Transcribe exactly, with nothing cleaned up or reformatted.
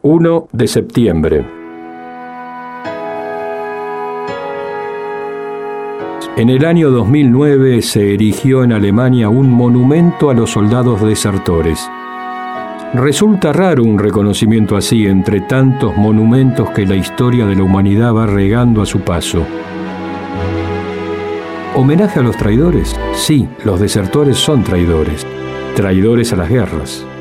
uno de septiembre. En el año dos mil nueve se erigió en Alemania un monumento a los soldados desertores. Resulta raro un reconocimiento así entre tantos monumentos que la historia de la humanidad va regando a su paso. ¿Homenaje a los traidores? Sí, los desertores son traidores, traidores a las guerras.